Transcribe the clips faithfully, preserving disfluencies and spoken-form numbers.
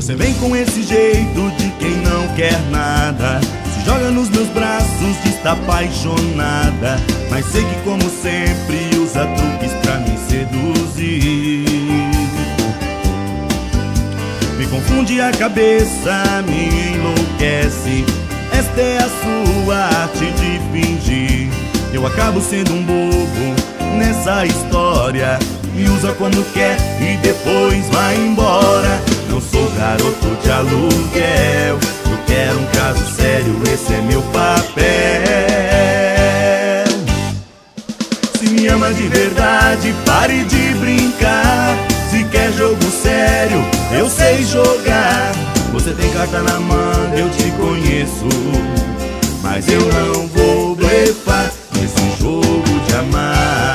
Você vem com esse jeito de quem não quer nada, se joga nos meus braços, diz tá apaixonada, mas sei que como sempre usa truques pra me seduzir. Me confunde a cabeça, me enlouquece, esta é a sua arte de fingir. Eu acabo sendo um bobo nessa história, me usa quando quer e depois vai embora. Não sou garoto de aluguel, eu quero um caso sério, esse é meu papel. Se me ama de verdade, pare de brincar. Se quer jogo sério, eu sei jogar. Você tem carta na manga, eu te conheço, mas eu não vou blefar nesse jogo de amar.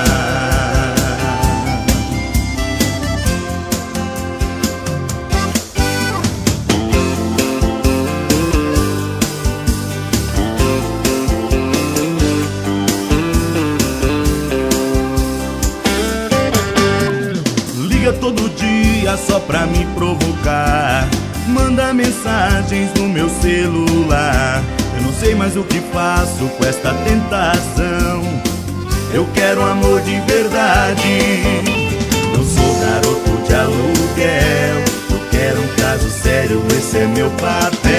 Liga todo dia só pra me provocar, manda mensagens no meu celular. Eu não sei mais o que faço com esta tentação. Eu quero um amor de verdade. Não sou garoto de aluguel, eu quero um caso sério, esse é meu papel.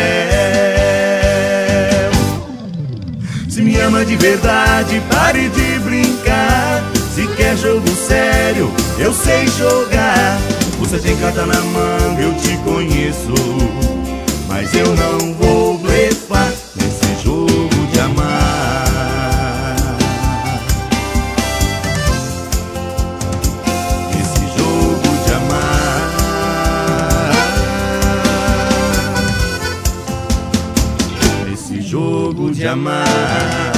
Se me ama de verdade, pare de brincar. Se quer jogo sério, eu sei jogar. Você tem carta na manga, eu te conheço, mas eu não vou blefar nesse jogo de amar. Esse jogo de amar. Esse jogo de amar.